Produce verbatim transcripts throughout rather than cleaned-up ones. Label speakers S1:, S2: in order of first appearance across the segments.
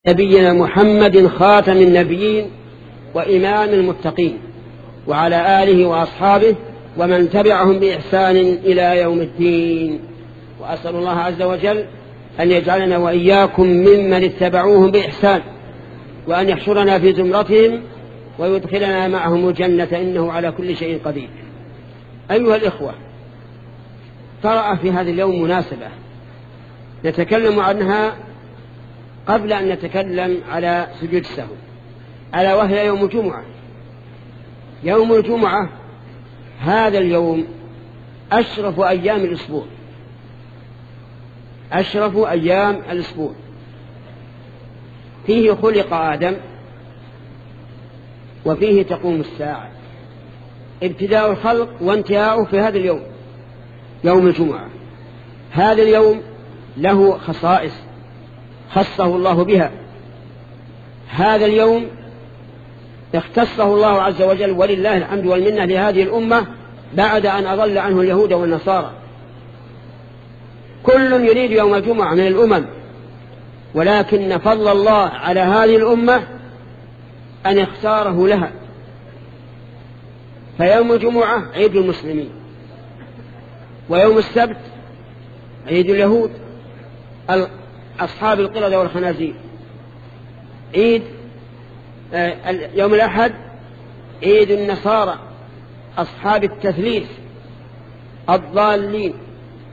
S1: نبينا محمد خاتم النبيين وإمام المتقين وعلى آله وأصحابه ومن تبعهم بإحسان إلى يوم الدين. وأسأل الله عز وجل أن يجعلنا وإياكم ممن اتبعوهم بإحسان، وأن يحشرنا في زمرتهم ويدخلنا معهم الجنة، إنه على كل شيء قدير. أيها الإخوة، طرأ في هذا اليوم مناسبة نتكلم عنها قبل أن نتكلم على سجود السهو، ألا وهي يوم الجمعة. يوم الجمعة هذا اليوم أشرف أيام الأسبوع، أشرف أيام الأسبوع، فيه خلق آدم وفيه تقوم الساعة. ابتداء الخلق وانتهاؤه في هذا اليوم، يوم الجمعة. هذا اليوم له خصائص خصه الله بها. هذا اليوم اختصه الله عز وجل، ولله الحمد والمنة، لهذه الأمة بعد أن أضل عنه اليهود والنصارى. كل يريد يوم الجمعة من الأمم، ولكن فضل الله على هذه الأمة أن اختاره لها. فيوم الجمعة عيد المسلمين، ويوم السبت عيد اليهود أصحاب القردة والخنازير، عيد يوم الأحد عيد النصارى أصحاب التثليث الضالين،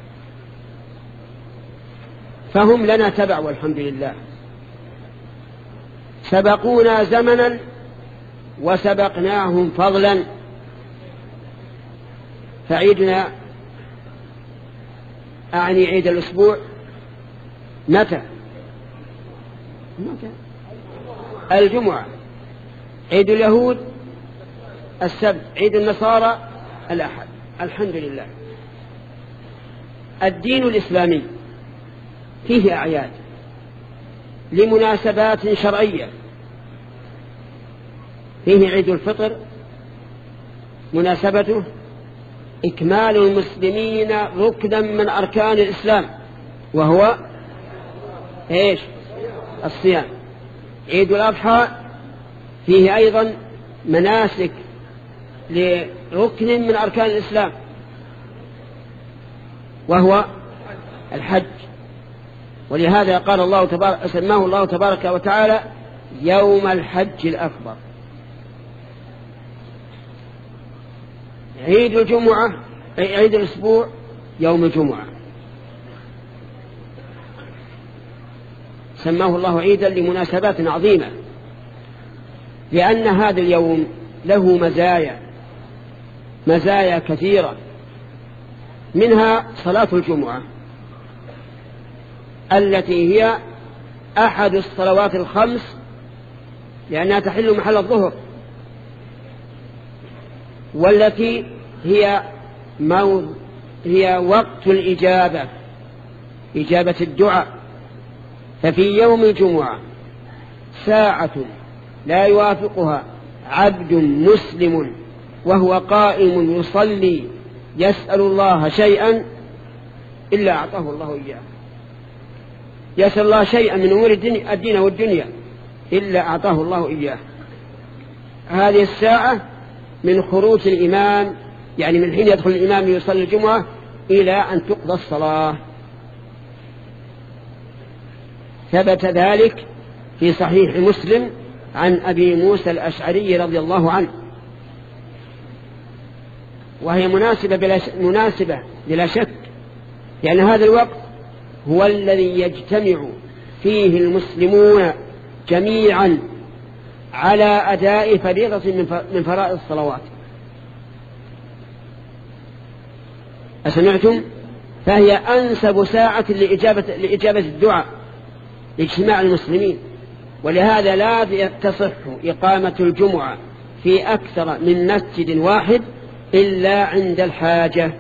S1: فهم لنا تبع والحمد لله. سبقونا زمنا وسبقناهم فضلا. فعيدنا أعني عيد الأسبوع متى؟ متى؟ الجمعة. عيد اليهود السبت، عيد النصارى الأحد. الحمد لله. الدين الإسلامي فيه أعياد لمناسبات شرعية. فيه عيد الفطر، مناسبته إكمال المسلمين ركنا من أركان الإسلام، وهو إيش؟ الصيام. عيد الأضحى فيه أيضا مناسك لركن من أركان الإسلام، وهو الحج. ولهذا قال الله تبارك سماه الله تبارك وتعالى يوم الحج الأكبر. عيد الجمعة عيد الأسبوع يوم الجمعة، سماه الله عيدا لمناسبات عظيمة، لأن هذا اليوم له مزايا مزايا كثيرة، منها صلاة الجمعة التي هي أحد الصلوات الخمس، لأنها تحل محل الظهر، والتي هي موض هي وقت الإجابة، إجابة الدعاء. ففي يوم الجمعة ساعة لا يوافقها عبد مسلم وهو قائم يصلي يسأل الله شيئا إلا أعطاه الله إياه. يسأل الله شيئا من أمور الدين والدنيا إلا أعطاه الله إياه. هذه الساعة من خروج الإمام، يعني من حين يدخل الإمام ليصلي الجمعة إلى أن تقضى الصلاة. ثبت ذلك في صحيح مسلم عن أبي موسى الأشعري رضي الله عنه، وهي مناسبة بلا, مناسبة بلا شك، لأن هذا الوقت هو الذي يجتمع فيه المسلمون جميعا على أداء فريضة من فرائض الصلوات. أسمعتم؟ فهي أنسب ساعة لإجابة, لإجابة الدعاء لاجتماع المسلمين. ولهذا لا تصح إقامة الجمعة في أكثر من مسجد واحد إلا عند الحاجة،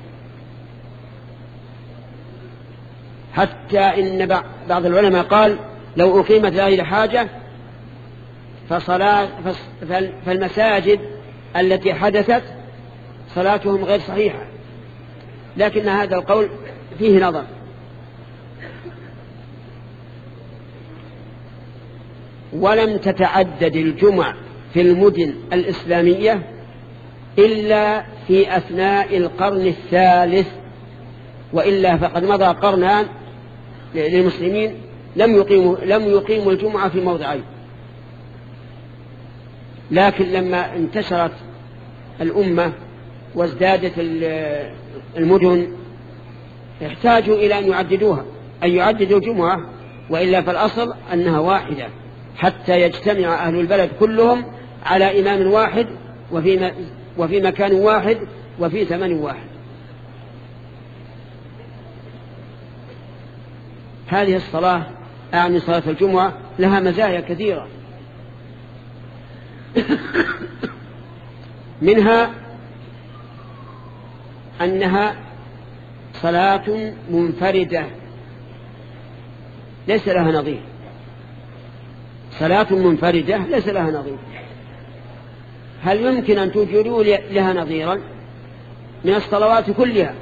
S1: حتى إن بعض العلماء قال لو أقيمت هذه الحاجة فصلاة فالمساجد التي حدثت صلاتهم غير صحيحة، لكن هذا القول فيه نظر. ولم تتعدد الجمع في المدن الإسلامية إلا في أثناء القرن الثالث، وإلا فقد مضى قرنان للمسلمين لم يقيموا, لم يقيموا الجمعة في موضعين. لكن لما انتشرت الأمة وازدادت المدن احتاجوا إلى أن يعددوها، أن يعددوا الجمعة، وإلا فالأصل أنها واحدة حتى يجتمع أهل البلد كلهم على إمام واحد وفي, وفي مكان واحد وفي زمن واحد. هذه الصلاة أعني صلاة الجمعة لها مزايا كثيرة، منها أنها صلاة منفردة ليس لها نظير، صلاة منفردة ليس لها نظير. هل يمكن أن توجدوا لها نظيرا من الصلوات كلها؟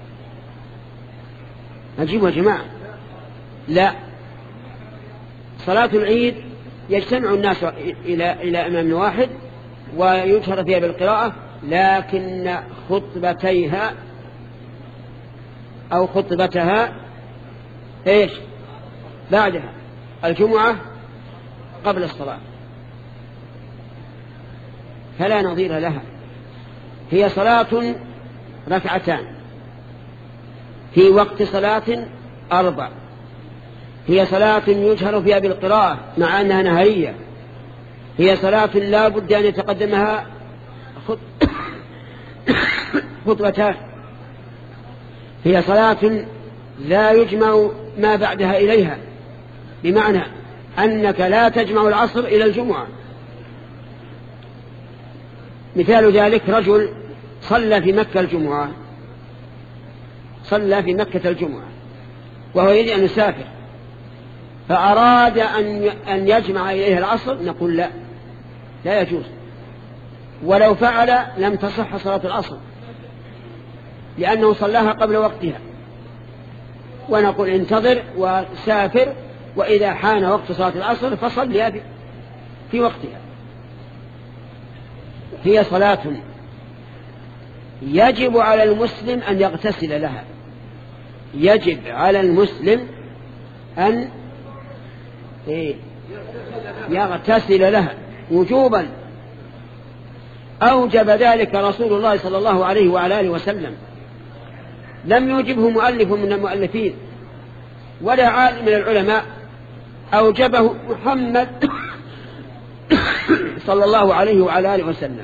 S1: أجيبوا يا جماعة، لا. صلاة العيد يجتمع الناس إلى إلى إمام واحد ويجهر فيها بالقراءة، لكن خطبتيها أو خطبتها إيش بعدها؟ الجمعة قبل الصلاة، فلا نظير لها. هي صلاة ركعتان في وقت صلاة أربع، هي صلاة يجهر فيها بالقراءة مع أنها نهارية، هي صلاة لا بد أن يتقدمها خطبتان، هي صلاة لا يجمع ما بعدها إليها، بمعنى أنك لا تجمع العصر إلى الجمعة. مثال ذلك رجل صلى في مكة الجمعة، صلى في مكة الجمعة وهو يريد أن يسافر، فأراد أن يجمع إليها العصر، نقول لا، لا يجوز، ولو فعل لم تصح صلاة العصر لأنه صلاها قبل وقتها، ونقول انتظر وسافر، وإذا حان وقت صلاة العصر فصلي في وقتها. هي صلاة يجب على المسلم أن يغتسل لها، يجب على المسلم أن يغتسل لها وجوبا، أوجب ذلك رسول الله صلى الله عليه وعلى آله وسلم، لم يوجبه مؤلف من المؤلفين ولا عالم من العلماء، أوجبه محمد صلى الله عليه وعلى آله وسلم.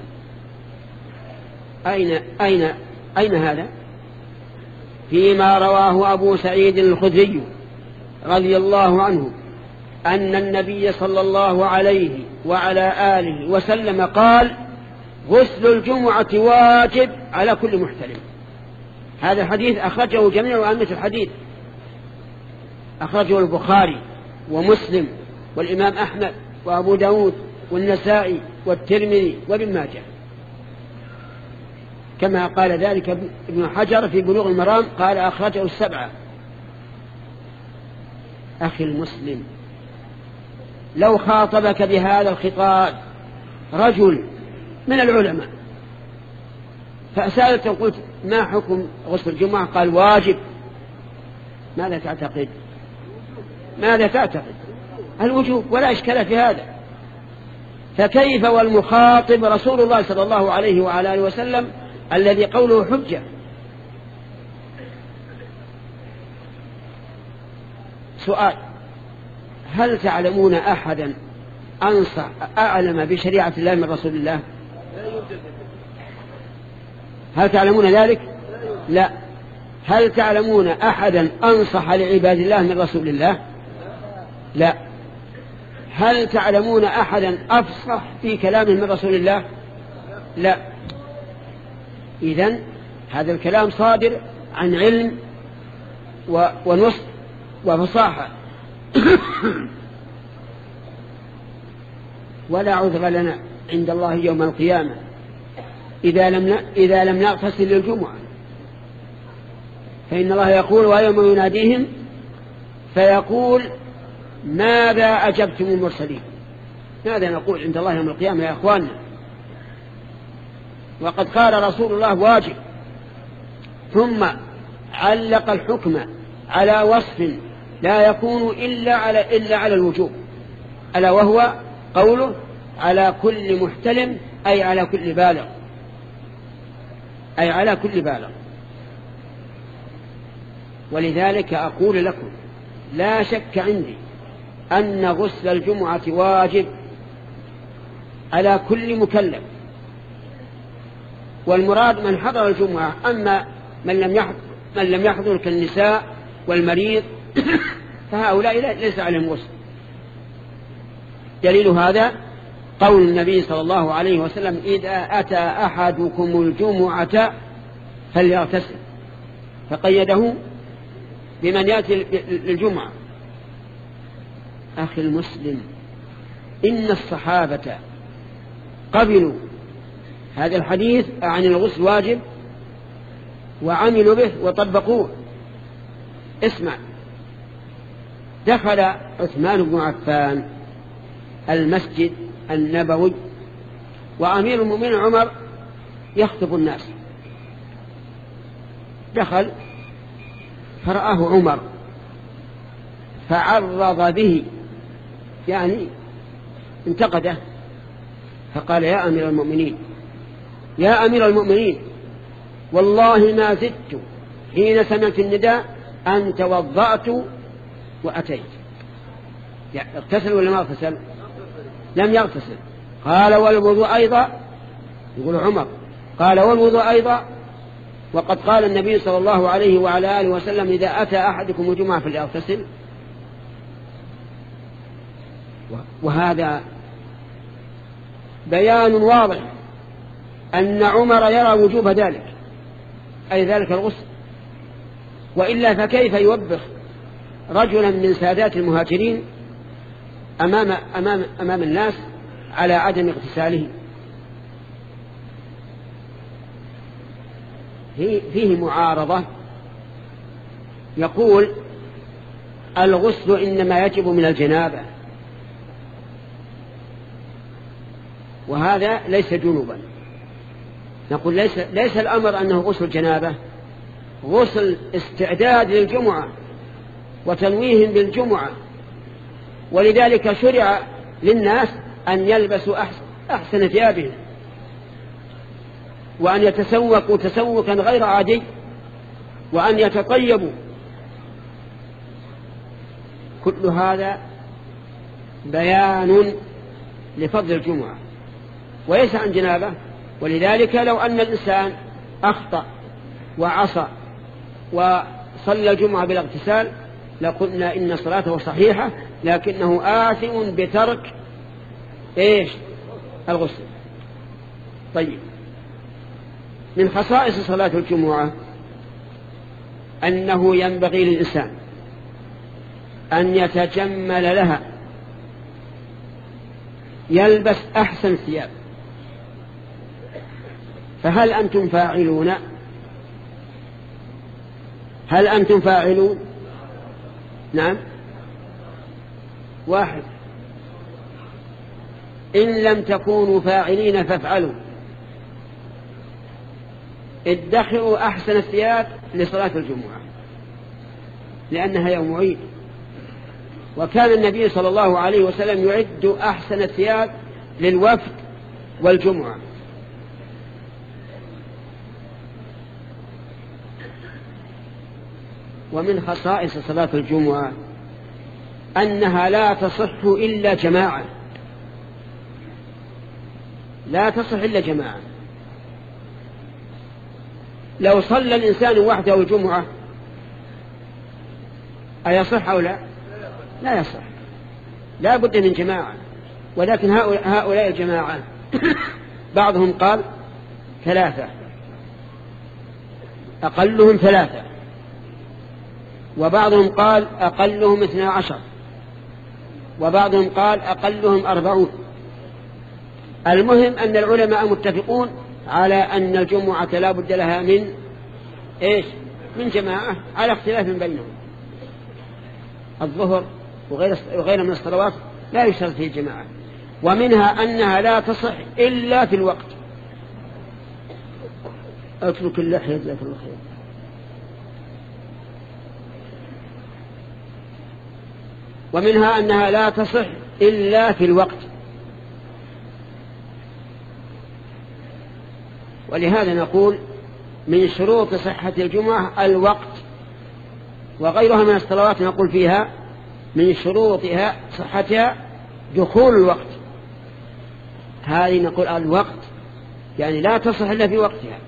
S1: أين, أين, أين هذا؟ فيما رواه أبو سعيد الخدري رضي الله عنه أن النبي صلى الله عليه وعلى آله وسلم قال: غسل الجمعة واجب على كل محتلم. هذا الحديث أخرجه جميع أئمة الحديث، أخرجه البخاري ومسلم والإمام أحمد وأبو داود والنسائي والترمذي وابن ماجه، كما قال ذلك ابن حجر في بلوغ المرام، قال أخرجه السبعة. أخي المسلم، لو خاطبك بهذا الخطاب رجل من العلماء فسألته قلت: ما حكم غسل الجمعة؟ قال: واجب. ماذا تعتقد؟ ماذا تعتقد؟ الوجوب، ولا إشكال في هذا. فكيف والمخاطب رسول الله صلى الله عليه وعلى آله وسلم الذي قوله حجة؟ سؤال: هل تعلمون أحدا أنصح أعلم بشريعة الله من رسول الله؟ هل تعلمون ذلك؟ لا. هل تعلمون أحدا أنصح لعباد الله من رسول الله؟ لا. هل تعلمون أحدا أفصح في كلامه من رسول الله؟ لا. إذن هذا الكلام صادر عن علم ونصح وفصاحة ولا عذر لنا عند الله يوم القيامة إذا لم إذا لم نغتسل للجمعة، فإن الله يقول: ويوم يناديهم فيقول: ماذا أجبتم المرسلين؟ هذا نقول عند الله يوم القيامة يا أخواننا. وقد قال رسول الله واجب، ثم علق الحكم على وصف لا يكون إلا على, إلا على الوجوب، ألا وهو قوله على كل محتلم، أي على كل بالغ، أي على كل بالغ. ولذلك أقول لكم لا شك عندي أن غسل الجمعة واجب على كل مكلف، والمراد من حضر الجمعة، أما من لم يحضر, من لم يحضر كالنساء والمريض فهؤلاء ليس عليهم غسل. دليل هذا قول النبي صلى الله عليه وسلم إذا أتى أحدكم الجمعة فليغتسل، فقيده بمن يأتي للجمعة. أخي المسلم، إن الصحابة قبلوا هذا الحديث عن الغسل واجب وعملوا به وطبقوه. اسمع، دخل عثمان بن عفان المسجد النبوي وأمير المؤمنين عمر يخطب الناس، دخل فرآه عمر فعرض به، يعني انتقده، فقال يا أمير المؤمنين يا أمير المؤمنين والله ما زدت حين سمعت النداء أن توضأت وأتيت. يعني اغتسل ولا ما اغتسل؟ لم يغتسل. قال والوضوء أيضا، يقول عمر قال والوضوء أيضا، وقد قال النبي صلى الله عليه وعلى آله وسلم إذا أتى أحدكم الجمعة فليغتسل. وهذا بيان واضح أن عمر يرى وجوب ذلك، أي ذلك الغسل، وإلا فكيف يوبخ رجلا من سادات المهاجرين أمام, أمام, أمام الناس على عدم اغتساله؟ فيه معارضة، يقول الغسل إنما يجب من الجنابة، وهذا ليس جنوبا. نقول ليس, ليس الأمر أنه غسل جنابة، غسل استعداد للجمعة وتنويه بالجمعة. ولذلك شرع للناس أن يلبسوا أحسن, أحسن ثيابهم، وأن يتسوقوا تسوقا غير عادي، وأن يتطيبوا. كل هذا بيان لفضل الجمعة وليس عن جنابه. ولذلك لو أن الإنسان أخطأ وعصى وصلى الجمعة بلا اغتسال لقلنا إن صلاته صحيحة، لكنه آثم بترك إيش؟ الغسل. طيب، من خصائص صلاة الجمعة أنه ينبغي للإنسان أن يتجمل لها، يلبس أحسن ثياب. فهل أنتم فاعلون؟ هل أنتم فاعلون؟ نعم، واحد. إن لم تكونوا فاعلين فافعلوا، ادخروا أحسن الثياب لصلاة الجمعة لأنها يوم عيد، وكان النبي صلى الله عليه وسلم يعد أحسن الثياب للوفد والجمعة. ومن خصائص صلاة الجمعة أنها لا تصح إلا جماعة، لا تصح إلا جماعة. لو صلى الإنسان وحده الجمعة أيصح أو لا؟ لا يصح، لا بد من جماعة. ولكن هؤلاء الجماعة بعضهم قال ثلاثة، أقلهم ثلاثة، وبعضهم قال أقلهم اثنى عشر، وبعضهم قال أقلهم أربعون. المهم أن العلماء متفقون على أن الجمعة لا بد لها من إيش؟ من جماعة، على اختلاف بينهم. الظهر وغير من الصلوات لا يشترط فيه الجماعة، ومنها أنها لا تصح إلا في الوقت. اترك اللحية جزاك الله خير. ومنها أنها لا تصح إلا في الوقت، ولهذا نقول من شروط صحة الجمعة الوقت، وغيرها من الصلوات نقول فيها من شروطها صحتها دخول الوقت. هذه نقول الوقت يعني لا تصح إلا في وقتها.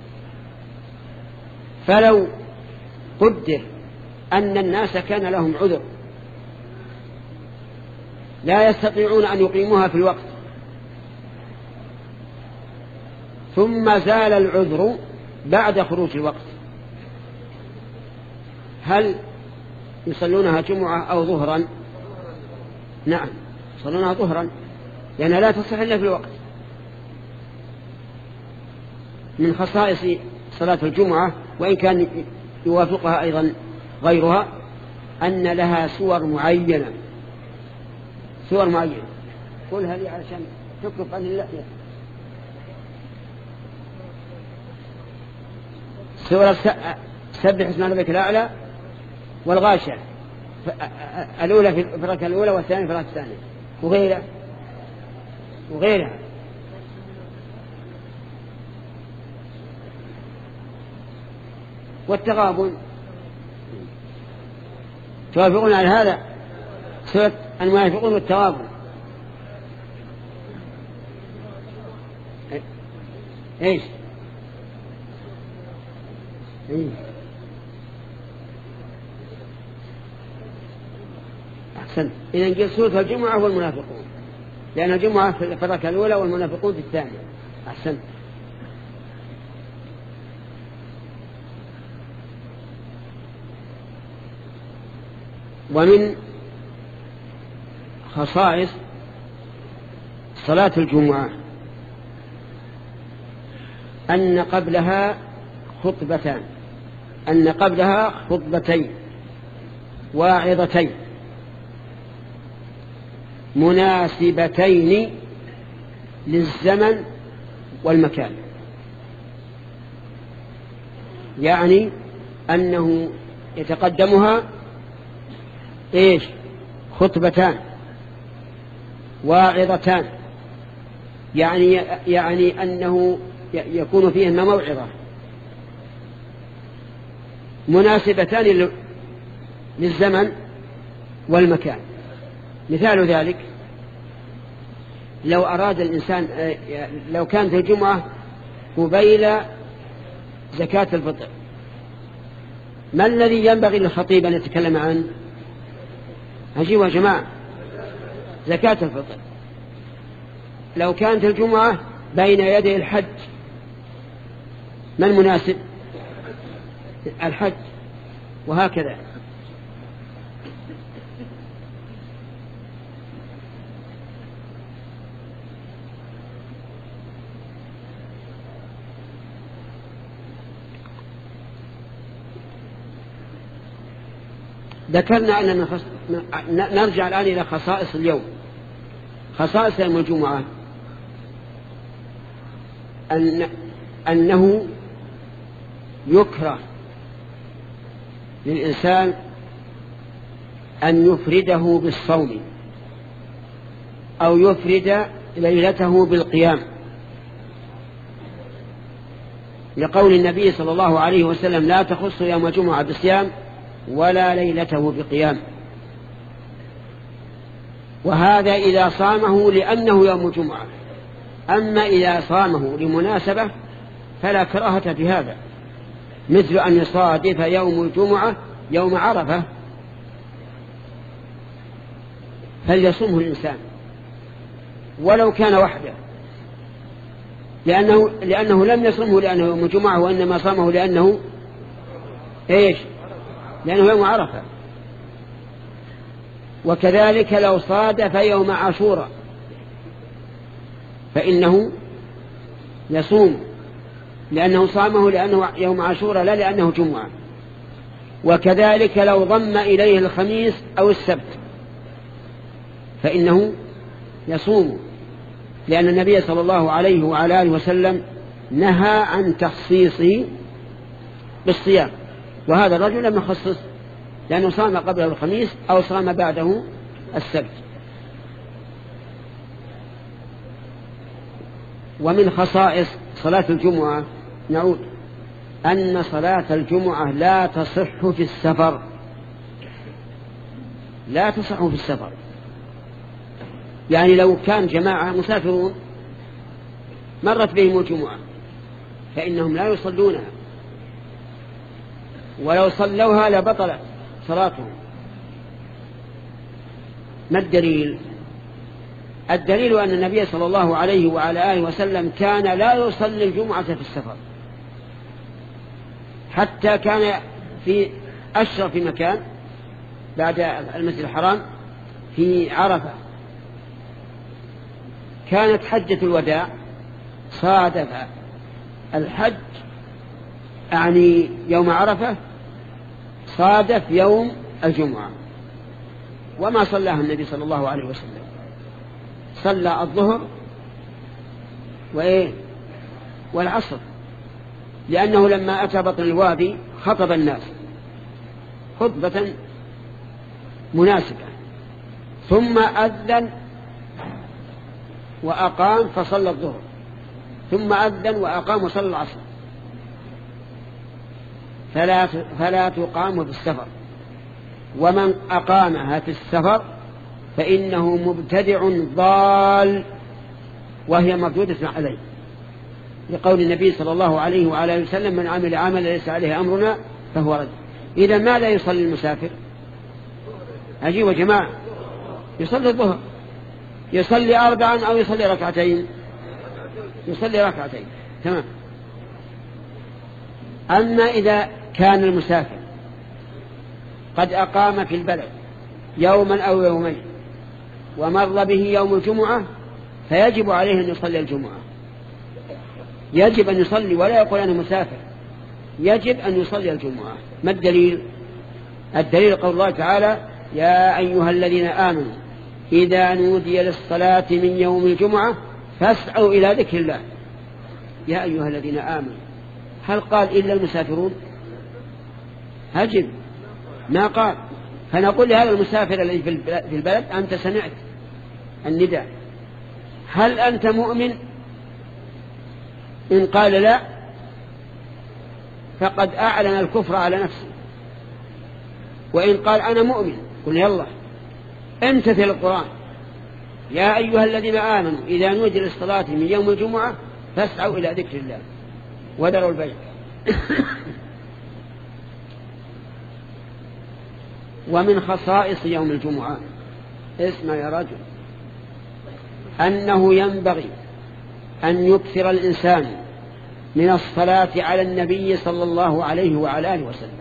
S1: فلو قدر أن الناس كان لهم عذر لا يستطيعون أن يقيموها في الوقت، ثم زال العذر بعد خروج الوقت، هل يصلونها جمعة أو ظهرا؟ نعم يصلونها ظهرا، لأنها لا تصح إلا في الوقت. من خصائص صلاة الجمعة وإن كان يوافقها أيضا غيرها أن لها صور معينة، صور معينة. قولها لي علشان تكف عن اللحية. سورة سبح اسم ربك الأعلى والغاشية الأولى في الركعة الأولى والثانية في الركعة الثانية وغيرها وغيرها. والتغابن توافقون على هذا؟ سورة المنافقون والتغابن ايش؟ ايه أحسن. إذا نجي سورة الجمعة والمنافقون، لأن الجمعة في الركعة الأولى والمنافقون في الثانية. أحسن. ومن خصائص صلاة الجمعة أن قبلها خطبتان أن قبلها خطبتين واعظتين مناسبتين للزمن والمكان، يعني أنه يتقدمها إيش؟ خطبتان واعظتان، يعني يعني أنه يكون فيهما موعظة مناسبتان للزمن والمكان. مثال ذلك لو أراد الإنسان، لو كانت الجمعة قبيل زكاة الفطر، ما الذي ينبغي للخطيب أن يتكلم عنه؟ أجيبوا يا جماعة، زكاة الفطر. لو كانت الجمعة بين يدي الحج، ما المناسب؟ الحج. وهكذا. ذكرنا أننا خص... نرجع الآن إلى خصائص اليوم. خصائص يوم الجمعة أن... أنه يكره للإنسان أن يفرده بالصوم أو يفرد ليلته بالقيام، لقول النبي صلى الله عليه وسلم: لا تخص يوم الجمعة بصيام ولا ليلته بقيام. وهذا إذا صامه لأنه يوم الجمعة، أما إذا صامه لمناسبة فلا كراهة في هذا، مثل أن يصادف يوم الجمعة يوم عرفة فليصومه الإنسان ولو كان وحده، لأنه, لأنه لم يصومه لأنه يوم الجمعة، وإنما صامه لأنه إيش؟ لأنه يوم عرفة. وكذلك لو صادف يوم عاشوراء فإنه يصوم لأنه صامه لأنه يوم عاشوراء لا لأنه جمعة. وكذلك لو ضم إليه الخميس أو السبت فإنه يصوموا، لأن النبي صلى الله عليه وعلى آله وسلم نهى عن تخصيصه بالصيام، وهذا الرجل لم يخصص لأنه صام قبله الخميس أو صام بعده السبت. ومن خصائص صلاة الجمعة نعود أن صلاة الجمعة لا تصح في السفر، لا تصح في السفر. يعني لو كان جماعة مسافرون مرت بهم الجمعة فإنهم لا يصلونها، ولو صلوها لبطلت صلاتهم. ما الدليل؟ الدليل أن النبي صلى الله عليه وعلى آله وسلم كان لا يصلي الجمعة في السفر، حتى كان في أشرف مكان بعد المسجد الحرام في عرفة. كانت حجة الوداع صادف الحج، يعني يوم عرفة صادف يوم الجمعة، وما صلاها النبي صلى الله عليه وسلم، صلى الظهر وإيه والعصر، لأنه لما أتى بطن الوادي خطب الناس خطبة مناسبة، ثم أذن وأقام فصلى الظهر، ثم أذن وأقام وصلى العصر، فلا فلا تقام في السفر. ومن أقامها في السفر فإنه مبتدع ضال وهي مردودة عليه، لقول النبي صلى الله عليه وعلى آله وسلم: من عمل عملا ليس عليه أمرنا فهو رد. إذا ماذا يصلي المسافر؟ أجيب يا جماعة، يصلي الظهر، يصلي أربعا أو يصلي ركعتين؟ يصلي ركعتين، تمام. أما إذا كان المسافر قد أقام في البلد يوما أو يومين ومر به يوم الجمعة فيجب عليه أن يصلي الجمعة، يجب أن يصلي، ولا يقول أنا مسافر، يجب أن يصلي الجمعة. ما الدليل؟ الدليل قول الله تعالى: يا أيها الذين آمنوا إذا نودي للصلاة من يوم الجمعة فاسعوا إلى ذكر الله. يا أيها الذين آمنوا، هل قال إلا المسافرون؟ هجب ما قال. فنقول لهذا المسافر الذي في البلد: أنت سمعت النداء، هل أنت مؤمن؟ إن قال لا فقد أعلن الكفر على نفسه، وإن قال أنا مؤمن قل يلا امتثل القرآن: يا أيها الذين آمنوا إذا نودي للصلاة من يوم الجمعة فاسعوا إلى ذكر الله وذروا البيع. ومن خصائص يوم الجمعة، اسمع يا رجل، أنه ينبغي أن يكثر الإنسان من الصلاة على النبي صلى الله عليه وعلى آله وسلم.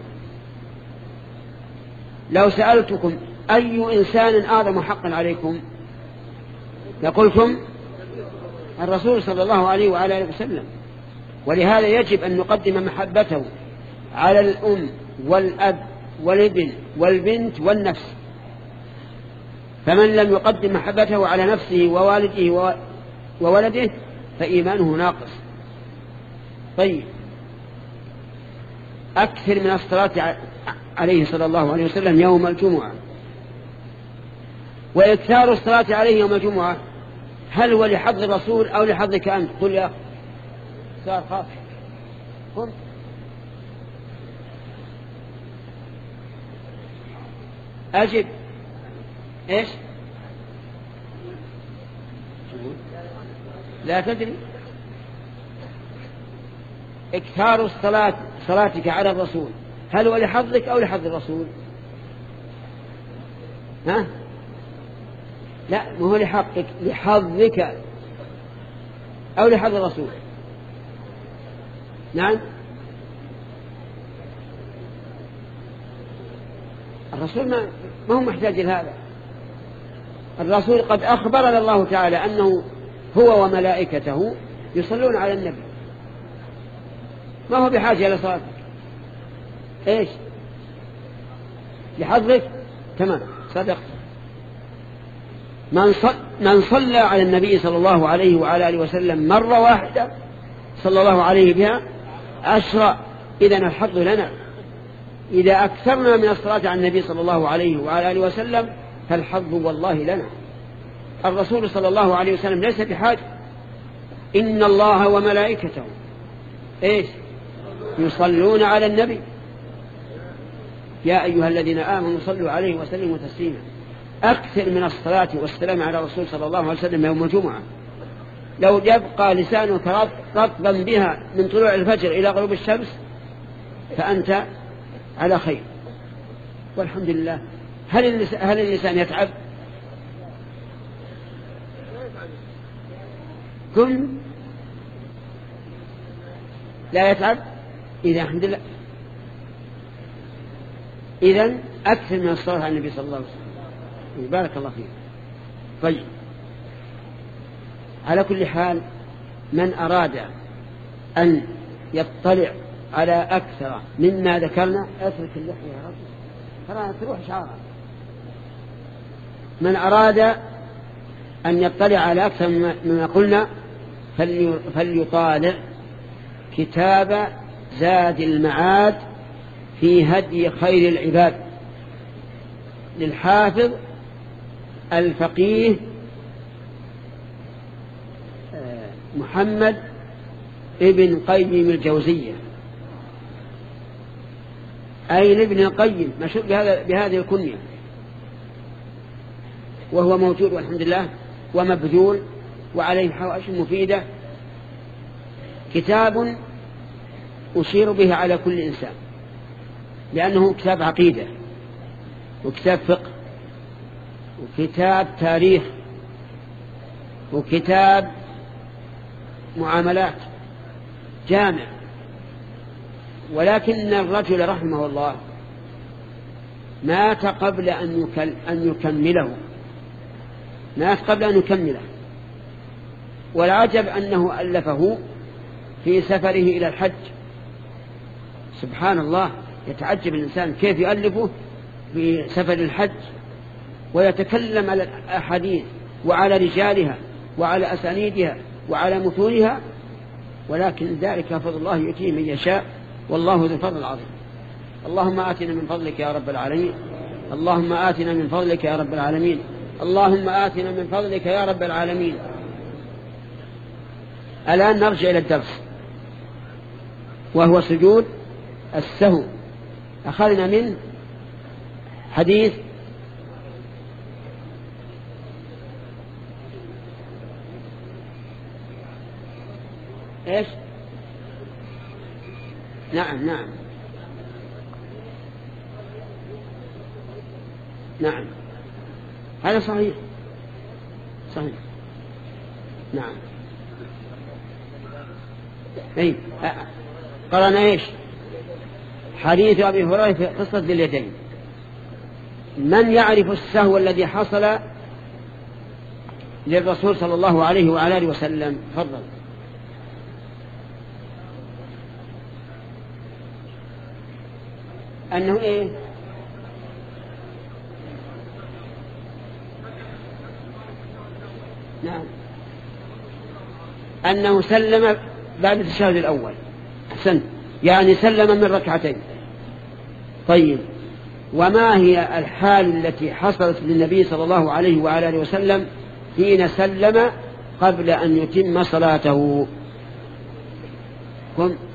S1: لو سألتكم أي إنسان أعظم حقا عليكم لقلتم الرسول صلى الله عليه وعلى آله وسلم. ولهذا يجب أن نقدم محبته على الأم والأب والابن والبنت والنفس، فمن لم يقدم محبته على نفسه ووالده وولده فإيمانه ناقص. طيب، أكثر من الصلاة عليه صلى الله عليه وسلم يوم الجمعة. وإكثار الصلاة عليه يوم الجمعة هل هو لحظ الرسول أو لحظك أنت؟ قل يا أخي، صار خاف قم. أجب. إيش؟ لا تدري. إكثار الصلاة صلاتك على الرسول هل هو لحظك أو لحظ الرسول؟ ها؟ لا، ما هو لحقك، لحظك أو لحظ الرسول. نعم، الرسول ما, ما هو محتاج لهذا. الرسول قد أخبرنا الله تعالى أنه هو وملائكته يصلون على النبي، ما هو بحاجة إلى صلاتك. إيش؟ لحظك، تمام، صدقت. من, صل من صلى على النبي صلى الله عليه وعلى آله وسلم مرة واحدة صلى الله عليه بها عشرة. إذن الحظ لنا. إذا أكثرنا من الصلاة على النبي صلى الله عليه وعلى آله وسلم فالحظ والله لنا. الرسول صلى الله عليه وسلم ليس بحاجة. إن الله وملائكته إيش يصلون على النبي يا أيها الذين آمنوا صلوا عليه وسلموا تسليما. أكثر من الصلاة والسلام على الرسول صلى الله عليه وسلم يوم الجمعة. لو يبقى لسانك رطبا بها من طلوع الفجر إلى غروب الشمس فأنت على خير والحمد لله. هل هل اللسان يتعب؟ كن لا يتعب. إذا الحمد لله. إذن أكثر من الصلاة على النبي صلى الله عليه وسلم. بارك الله فيك. طيب على كل حال من أراد أن يطلع على أكثر مما ذكرنا اترك اللحية يا رب ترى تروح شعرها. من أراد أن يطلع على أكثر مما قلنا فليطالع كتاب زاد المعاد في هدي خير العباد للحافظ الفقيه محمد ابن قيم الجوزية، أي ابن القيم مشهور بهذه الكنية، وهو موجود والحمد لله ومبذول وعليه حواشي مفيدة. كتاب أشير به على كل إنسان لأنه كتاب عقيدة وكتاب فقه وكتاب تاريخ وكتاب معاملات جامع. ولكن الرجل رحمه الله مات قبل أن يكمله مات قبل أن يكمله والعجب أنه ألفه في سفره إلى الحج. سبحان الله، يتعجب الإنسان كيف يؤلفه في سفر الحج ويتكلم على الأحاديث وعلى رجالها وعلى أسانيدها وعلى متونها، ولكن ذلك فضل الله يؤتيه من يشاء والله ذو الفضل العظيم. اللهم آتنا من فضلك يا رب العالمين، اللهم آتنا من فضلك يا رب العالمين، اللهم آتنا من فضلك يا رب العالمين. الآن نرجع إلى الدرس وهو سجود السهو. أخذنا من حديث إيش؟ نعم نعم نعم هذا صحيح صحيح نعم. أي قرأنا إيش؟ حديث أبي هريرة في قصة ذي اليدين. من يعرف السهو الذي حصل للرسول صلى الله عليه وعلى آله وسلم؟ تفضل. أنه إيه؟ نعم أنه سلم بعد التشهد الأول. أحسنت، يعني سلم من ركعتين. طيب وما هي الحال التي حصلت للنبي صلى الله عليه وعلى آله وسلم حين سلم قبل أن يتم صلاته؟ قم.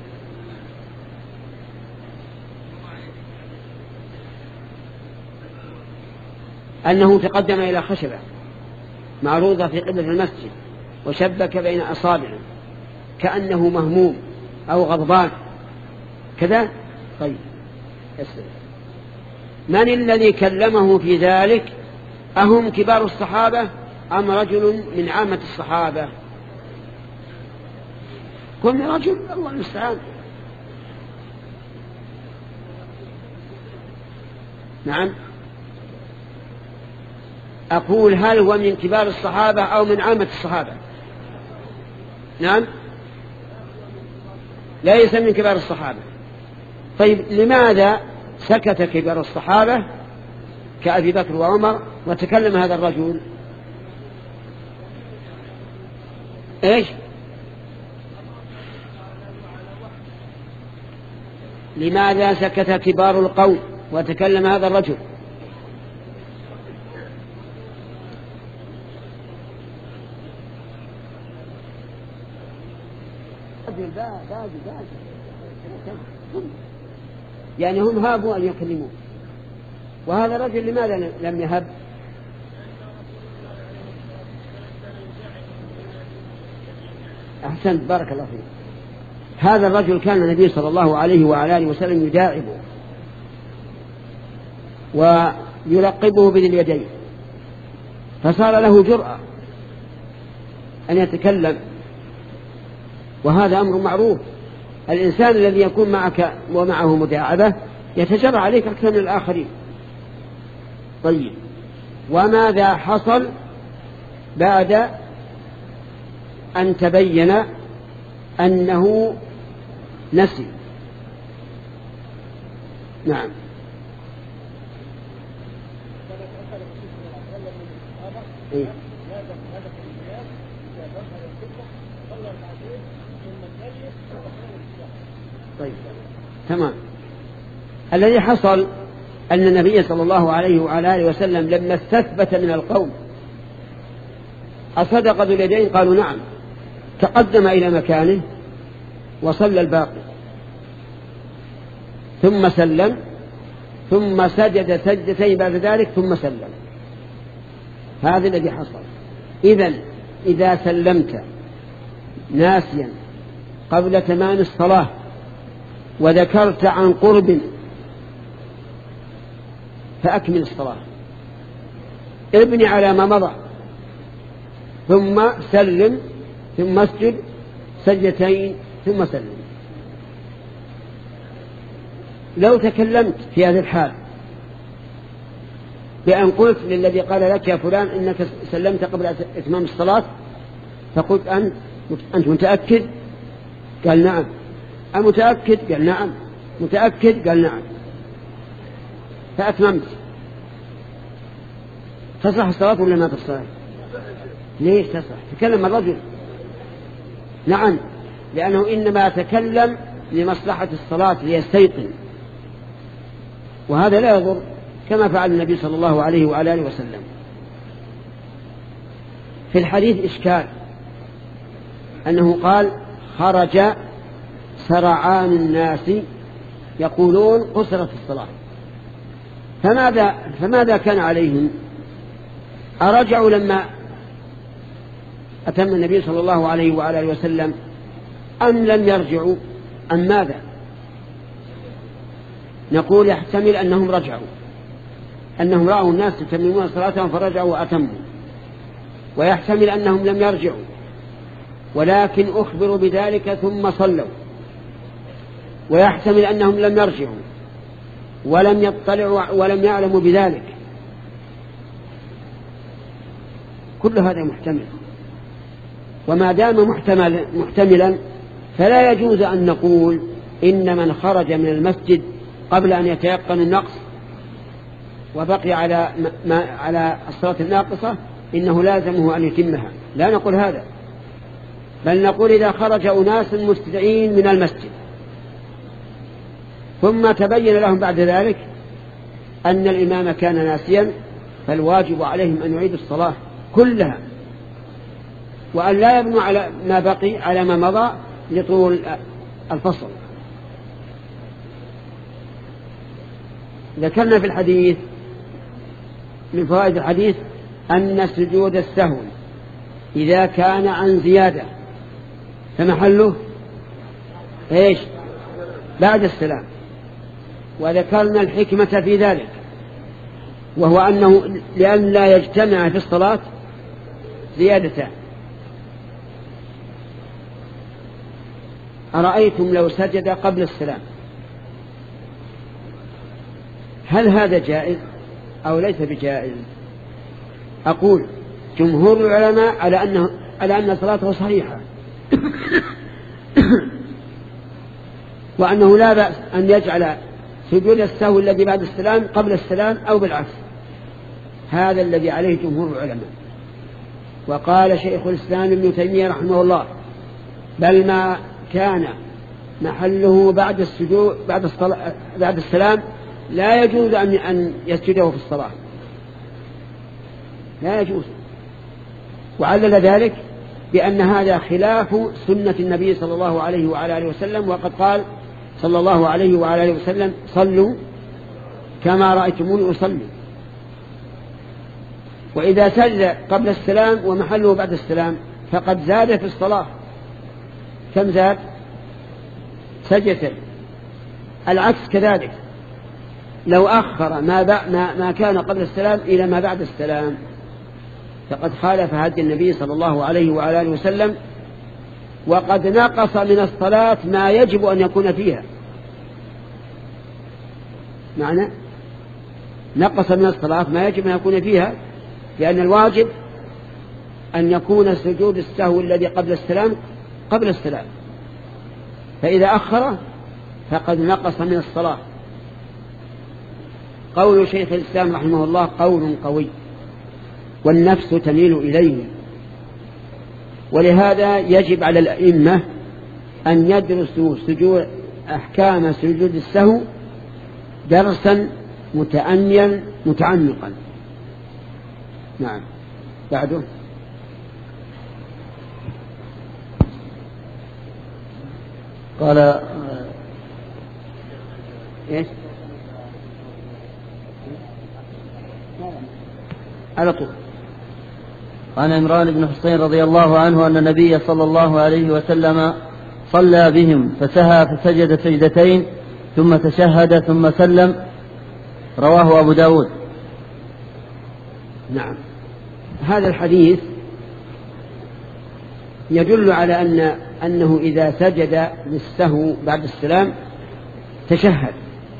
S1: أنه تقدم إلى خشبة معروضة في قبلة المسجد وشبك بين أصابعه كأنه مهموم أو غضبان كذا. طيب أسأل من الذي كلمه في ذلك؟ أهم كبار الصحابة أم رجل من عامة الصحابة؟ كل رجل، الله المستعان. نعم أقول هل هو من كبار الصحابة أو من عامة الصحابة؟ نعم ليس من كبار الصحابة. طيب لماذا سكت كبار الصحابة كأبي بكر وعمر وتكلم هذا الرجل؟ إيش؟ لماذا سكت كبار القوم وتكلم هذا الرجل؟ يعني هم هابوا أن يكلموا، وهذا الرجل لماذا لم يهب؟ أحسنت، بارك الله فيك. هذا الرجل كان النبي صلى الله عليه وعلى آله وسلم يداعبه ويلقبه بذي اليدين، فصار له جرأة أن يتكلم، وهذا أمر معروف. الإنسان الذي يكون معك ومعه مداعبة يتجرأ عليك أكثر من الآخرين. طيب، وماذا حصل بعد أن تبين أنه نسي؟ نعم. إيه؟ طيب، تمام. الذي حصل أن النبي صلى الله عليه وعلى آله وسلم لما استثبت من القوم أصدق ذو اليدين قالوا نعم، تقدم إلى مكانه وصلى الباقي ثم سلم، ثم سجد سجدتين بعد ذلك ثم سلم. هذا الذي حصل. إذن إذا سلمت ناسيا قبل تمام الصلاة وذكرت عن قرب فأكمل الصلاة، ابني على ما مضى، ثم سلم، ثم اسجد سجدتين ثم سلم. لو تكلمت في هذه الحال بأن قلت للذي قال لك يا فلان إنك سلمت قبل إتمام الصلاة، فقلت أنت أنت متأكد؟ قال نعم. أمتأكد؟ قال نعم. متأكد؟ قال نعم. فأتممت، تصح الصلاة ولا ما تصح؟ ليش تصح؟ تكلم الرجل. نعم، لأنه إنما تكلم لمصلحة الصلاة ليستيقن، وهذا لا يضر، كما فعل النبي صلى الله عليه وعلى آله وسلم. في الحديث إشكال أنه قال خرج سرعان الناس يقولون قصرت الصلاة، فماذا, فماذا كان عليهم؟ أرجعوا لما أتم النبي صلى الله عليه وعلى آله وسلم أم لم يرجعوا أم ماذا؟ نقول يحتمل أنهم رجعوا، أنهم رأوا الناس يتممون صلاتهم فرجعوا وأتموا، ويحتمل أنهم لم يرجعوا ولكن أخبروا بذلك ثم صلوا، ويحتمل أنهم لم يرجعوا ولم يطلعوا ولم يعلموا بذلك. كل هذا محتمل، وما دام محتمل محتملا فلا يجوز أن نقول إن من خرج من المسجد قبل أن يتيقن النقص وبقي على ما على الصلاة الناقصة إنه لازمه أن يتمها. لا نقول هذا، بل نقول إذا خرج أناس مستدعين من المسجد ثم تبين لهم بعد ذلك أن الإمام كان ناسيا، فالواجب عليهم أن يعيدوا الصلاة كلها، وأن لا يبنوا على ما بقي على ما مضى لطول الفصل. ذكرنا في الحديث من فوائد الحديث أن سجود السهو إذا كان عن زيادة فمحله إيش؟ بعد السلام. وذكرنا الحكمة في ذلك، وهو أنه لأن لا يجتمع في الصلاة زيادتان. أرأيتم لو سجد قبل السلام هل هذا جائز أو ليس بجائز؟ أقول جمهور العلماء على أنه على أن صلاته صحيحة وأنه لا بأس أن يجعل سجود السهو الذي بعد السلام قبل السلام أو بالعكس. هذا الذي عليه جمهور العلماء، وقال شيخ الإسلام ابن تيمية رحمه الله بل ما كان محله بعد السجود بعد الصلاة بعد السلام لا يجوز أن أن يسجده في الصلاة، لا يجوز. وعلل ذلك بأن هذا خلاف سنة النبي صلى الله عليه وعلى آله وسلم، وقد قال صلى الله عليه وعلى آله وسلم صلوا كما رأيتموني أصلي. وإذا سجد قبل السلام ومحله بعد السلام فقد زاد في الصلاة. كم زاد؟ سجدة. العكس كذلك، لو أخر ما, ما, ما كان قبل السلام إلى ما بعد السلام فقد خالف هدي النبي صلى الله عليه وعلى آله وسلم، وقد نقص من الصلاة ما يجب أن يكون فيها. معنى نقص من الصلاة ما يجب أن يكون فيها، لأن الواجب أن يكون سجود السهو الذي قبل السلام قبل السلام، فإذا أخر فقد نقص من الصلاة. قول شيخ الإسلام رحمه الله قول قوي والنفس تميل إليه، ولهذا يجب على الأئمة أن يدرسوا سجود أحكام سجود السهو درسا متأنيا متعمقا. نعم. بعده
S2: قال
S1: ايش على طول.
S2: عن عمران بن حسين رضي الله عنه أن النبي صلى الله عليه وسلم صلى بهم فسهى فسجد سجدتين ثم تشهد ثم سلم، رواه أبو داود.
S1: نعم. هذا الحديث يدل على أن أنه إذا سجد للسهو بعد السلام تشهد،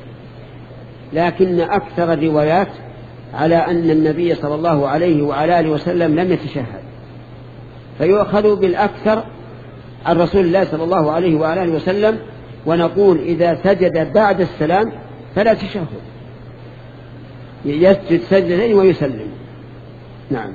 S1: لكن أكثر الروايات على أن النبي صلى الله عليه وعلى آله وسلم لم يتشهد، فيؤخذ بالأكثر عن رسول الله صلى الله عليه وعلى آله وسلم، ونقول إذا سجد بعد السلام فلا تشهد، يسجد سجدين ويسلم. نعم.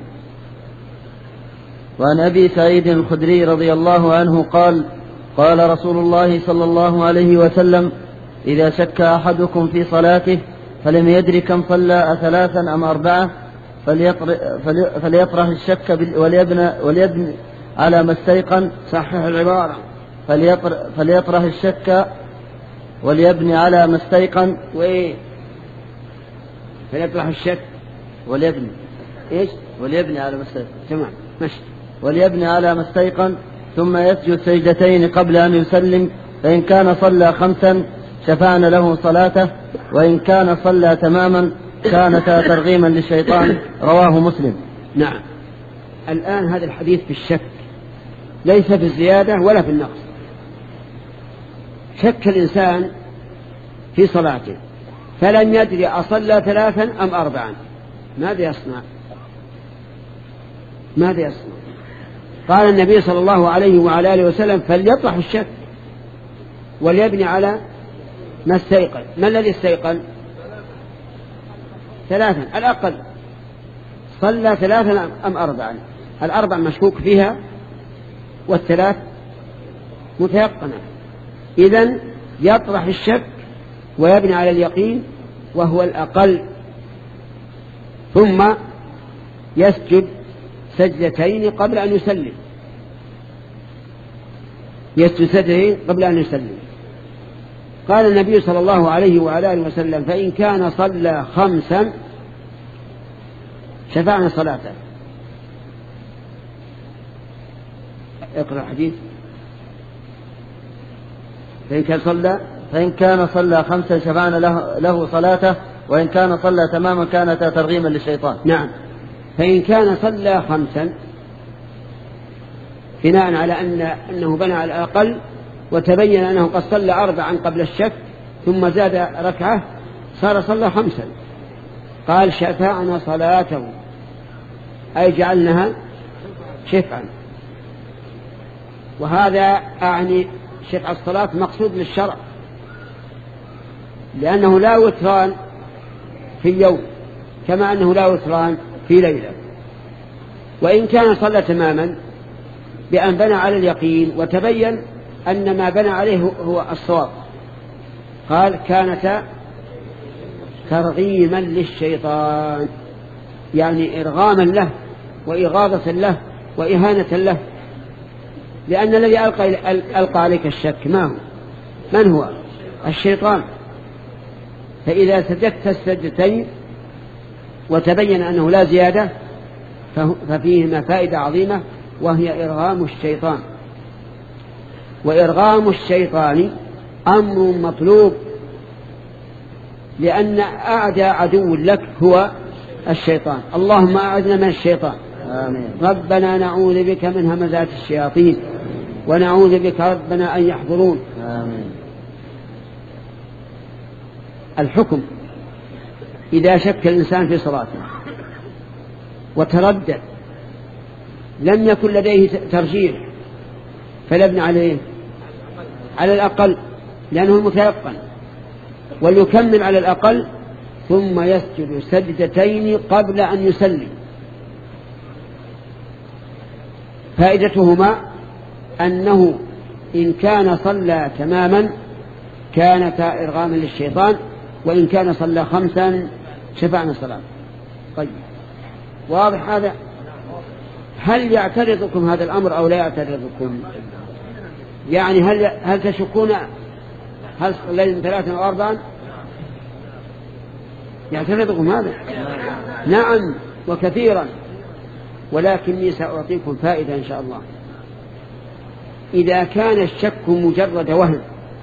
S2: وعن أبي سعيد الخدري رضي الله عنه قال قال رسول الله صلى الله عليه وسلم إذا شك أحدكم في صلاته فلم يدر كم صلى أثلاثا أم أربعة فليطرح الشك وليبنى, وليبنى على ما استيقن.
S1: صحح العبارة.
S2: فليطرح الشك وليبني على ما استيقن.
S1: وإيه فليطرح الشك
S2: وليبني
S1: إيش
S2: وليبني على ما استيقن.
S1: تمام ماشي.
S2: وليبني على ما استيقن ثم يسجد سجدتين قبل أن يسلم، فإن كان صلى خمسا شفعنا له صلاته، وإن كان صلى تماما كانتا ترغيما للشيطان، رواه مسلم.
S1: نعم. الآن هذا الحديث في الشك، ليس في الزيادة ولا في النقص. شك الإنسان في صلاته فلم يدري أصلى ثلاثا أم أربعا، ماذا يصنع؟ ماذا يصنع؟ قال النبي صلى الله عليه وعلى آله وسلم فليطرح الشك وليبني على ما استيقن. ما الذي استيقن؟ ثلاثا الأقل. صلى ثلاثا أم أربعا؟ الأربع مشكوك فيها والثلاث متيقنة. إذن يطرح الشك ويبني على اليقين وهو الأقل، ثم يسجد سجدتين قبل أن يسلم. يسجد سجدتين قبل أن يسلم. قال النبي صلى الله عليه وعلى آله وسلم فإن كان صلى خمسا شفعنا صلاته. اقرأ الحديث. فإن كان صلى
S2: فإن كان صلى خمسا شفعنا له, له صلاته، وإن كان صلى تماما كانت ترغيما للشيطان.
S1: نعم. فإن كان صلى خمسا بناء على أن أنه بنى على الأقل وتبين أنه قد صلى أربعا قبل الشك ثم زاد ركعة صار صلى خمسا، قال شفعنا صلاته أي جعلناها شفعا. وهذا أعني شفع الصلاة مقصود للشرع، لأنه لا وتران في اليوم كما أنه لا وتران في ليلة. وإن كان صلى تماما بأن بنى على اليقين وتبين أن ما بنى عليه هو الصواب، قال كانت ترغيما للشيطان، يعني إرغاما له وإغاظة له وإهانة له، لأن الذي ألقى, ألقى عليك الشك ما هو؟ من هو؟ الشيطان. فإذا سجدت السجدتين وتبين أنه لا زيادة ففيهما فائدة عظيمة، وهي إرغام الشيطان. وإرغام الشيطان أمر مطلوب، لأن أعدى عدو لك هو الشيطان. اللهم أعذنا من الشيطان.
S2: آمين.
S1: ربنا نعوذ بك من همزات الشياطين ونعوذ بك ربنا أن يحضرون.
S2: آمين.
S1: الحكم إذا شك الإنسان في صلاته وتردد لم يكن لديه ترجيح فلا يبني عليه على الأقل لأنه متيقن، وليكمل على الأقل ثم يسجد سجدتين قبل أن يسلم. فائدتهما أنه إن كان صلى تماما كانتا إرغاما للشيطان، وإن كان صلى خمسا شفعنا الصلاة. طيب واضح هذا؟ هل يعترضكم هذا الأمر أو لا يعترضكم؟ يعني هل هل تشكون هل صليتم ثلاثا أو أربعا؟ يعترضكم هذا؟ نعم وكثيرا، ولكني سأعطيكم فائدة إن شاء الله. إذا كان الشك مجرد وهم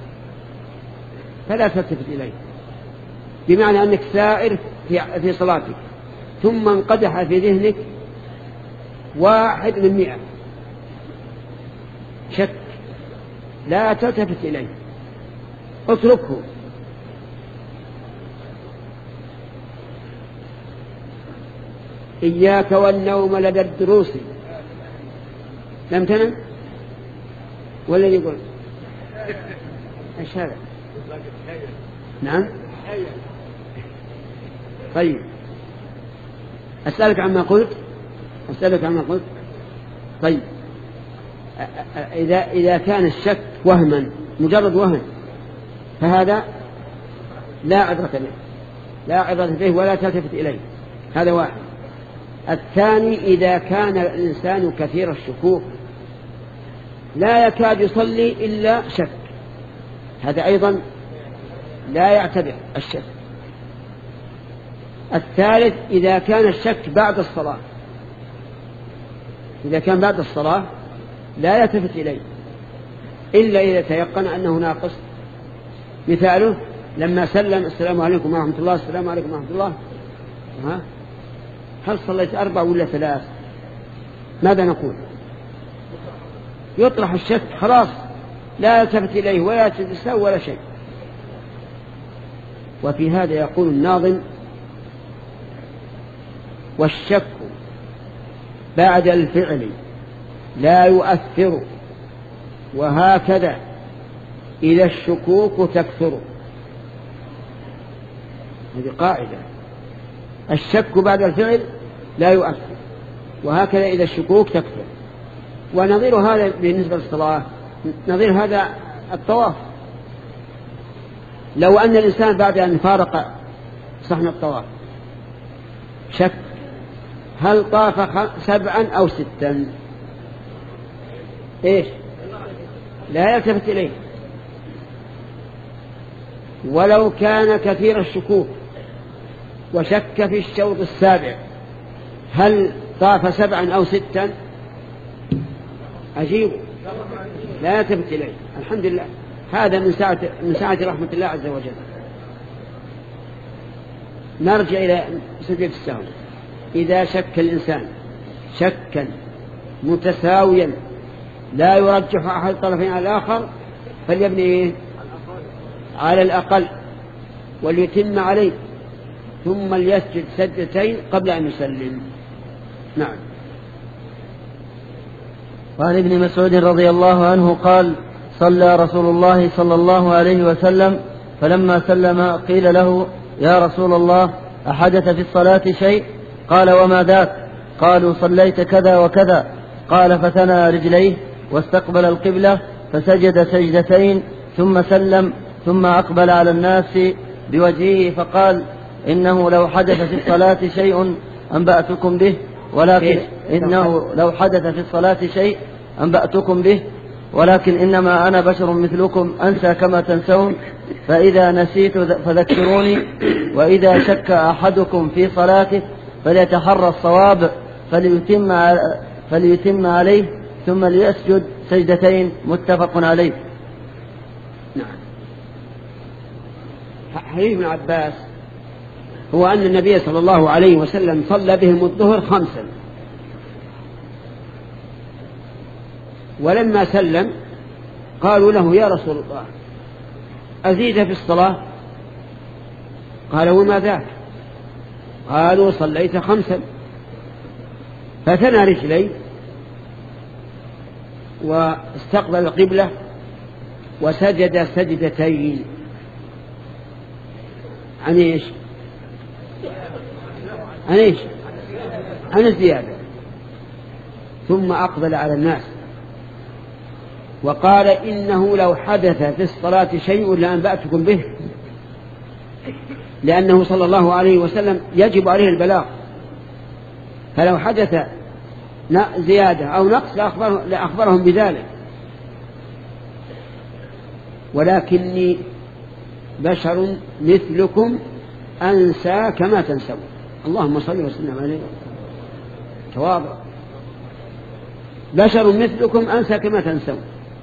S1: فلا تلتفت إليه، بمعنى أنك سائر في صلاتك ثم انقدح في ذهنك واحد من مئة شك، لا تلتفت إليه، اتركه. إياك والنوم لدى الدروس. لم تنم؟ والذي يقول ايش هذا؟ نعم. طيب أسألك عما قلت أسألك عما قلت طيب إذا إذا كان الشك وهما مجرد وهم فهذا لا عبرة به لا عبرة به ولا تلتفت إليه. هذا واحد. الثاني إذا كان الإنسان كثير الشكوك لا يكاد يصلي إلا شك، هذا أيضا لا يعتبر الشك. الثالث إذا كان الشك بعد الصلاة، إذا كان بعد الصلاة لا يلتفت إليه إلا إذا تيقن أنه ناقص. مثاله لما سلم السلام عليكم ورحمة الله السلام عليكم ورحمة الله، ها هل صليت أربع ولا ثلاث؟ ماذا نقول؟ يطرح الشك خلاص، لا يلتفت إليه ولا يتساوى ولا شيء. وفي هذا يقول الناظم: والشك بعد الفعل لا يؤثر، وهكذا إذا الشكوك تكثر. هذه قاعدة، الشك بعد الفعل لا يؤثر، وهكذا إذا الشكوك تكثر. ونظير هذا بالنسبة للصلاة نظير هذا الطواف. لو أن الإنسان بعد أن فارق صحن الطواف شك هل طاف سبعا أو ستا، إيش؟ لا يلتفت إليه. ولو كان كثير الشكوك وشك في الشوط السابع هل طاف سبعا أو ستا، عجيب، لا يلتفت إليه. الحمد لله، هذا من سعة من سعة رحمة الله عز وجل. نرجع إلى سجود السهو. إذا شك الإنسان شكا متساويا لا يرجح أحد الطرفين على الآخر فليبني على الأقل وليتم عليه، ثم ليسجد سجدتين قبل أن يسلم. نعم.
S2: وعن ابن مسعود رضي الله عنه قال: صلى رسول الله صلى الله عليه وسلم فلما سلم قيل له: يا رسول الله، أحدث في الصلاة شيء؟ قال: وما ذاك؟ قالوا صليت كذا وكذا. قال فثنى رجليه واستقبل القبلة فسجد سجدتين ثم سلم ثم أقبل على الناس بوجهه فقال إنه لو حدث في الصلاة شيء أنبأتكم به ولكن إنه لو حدث في الصلاة شيء أنبأتكم به ولكن إنما أنا بشر مثلكم أنسى كما تنسون فإذا نسيت فذكروني وإذا شك أحدكم في صلاته فليتحرى الصواب فليتم, فليتم عليه ثم ليسجد سجدتين متفق عليه.
S1: نعم. حديث ابن عباس هو أن النبي صلى الله عليه وسلم صلى بهم الظهر خمسا ولما سلم قالوا له يا رسول الله أزيد في الصلاة؟ قال وما ذاك؟ قالوا صليت خمسا. فثنى رجليه واستقبل القبلة وسجد سجدتين. عن ايش؟ عن ايش؟ عن الزيادة. ثم أقبل على الناس وقال إنه لو حدث في الصلاة شيء لأنبأتكم به، لأنه صلى الله عليه وسلم يجب عليه البلاغ، فلو حدث زيادة أو نقص لأخبرهم بذلك، ولكني بشر مثلكم أنسى كما تنسون. اللهم صل وسلم عليه. تواضع. بشر مثلكم أنسى كما تنسون.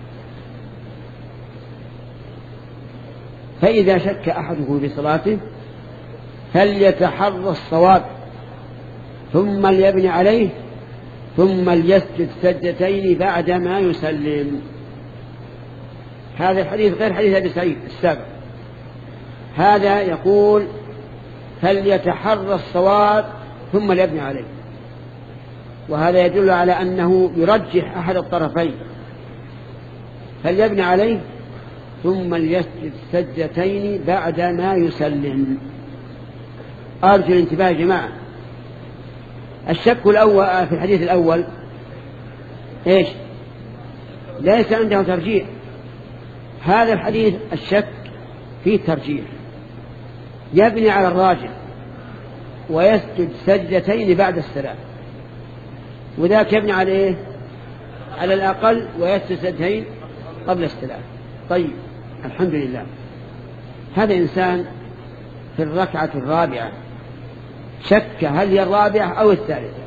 S1: فإذا شك أحدكم في صلاته فليتحرى الصواب ثم ليبني عليه ثم ليسجد سجدتين بعد ما يسلم. هذا الحديث غير حديث أبي سعيد السابق. هذا يقول فليتحرى الصواب ثم ليبني عليه، وهذا يدل على أنه يرجح أحد الطرفين، فليبني عليه ثم ليسجد سجدتين بعد ما يسلم. أرجو الانتباه يا جماعة. الشك الأول في الحديث الأول إيش؟ ليس عنده ترجيح. هذا الحديث الشك فيه ترجيح، يبني على الراجح ويسجد سجدتين بعد السلام، وذاك يبني على إيه؟ على الأقل ويسجد سجدتين قبل السلام. طيب الحمد لله. هذا إنسان في الركعة الرابعة شك هل هي الرابعة أو الثالثة،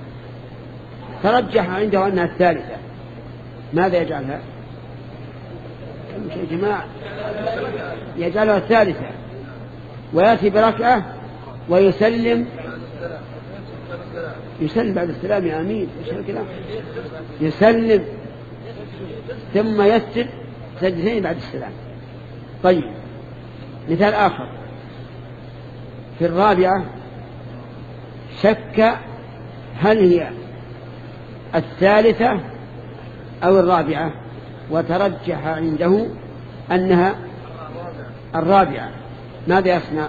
S1: ترجح عنده أنها الثالثة، ماذا يجعلها؟ يا جماعة يجعلها الثالثة ويأتي بركعة ويسلم يسلم بعد السلام. يا أمين إيش هالكلام؟ يسلم ثم يسجد سجدتين بعد السلام. طيب مثال آخر في الرابعة شك هل هي الثالثة أو الرابعة، وترجح عنده أنها الرابعة، ماذا يصنع؟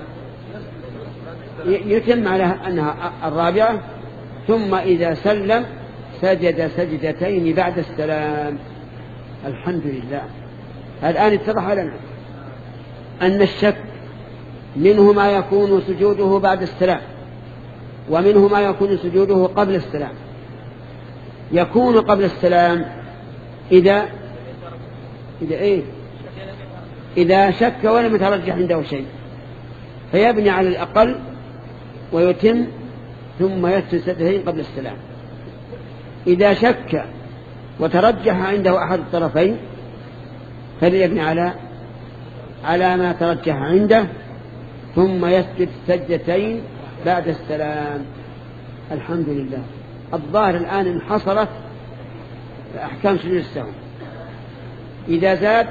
S1: يتم على أنها الرابعة ثم إذا سلم سجد سجدتين بعد السلام. الحمد لله. الآن اتضح لنا أن الشك منه ما يكون سجوده بعد السلام ومنه ما يكون سجوده قبل السلام. يكون قبل السلام إذا إذا إيه؟ إذا شك ولم يترجح عنده شيء فيبني على الأقل ويتم ثم يسجد سجدتين قبل السلام. إذا شك وترجح عنده أحد الطرفين فليبني على على ما ترجح عنده ثم يسجد سجدتين بعد السلام. الحمد لله. الظاهر الآن انحصرت أحكام سجود السهو. إذا زاد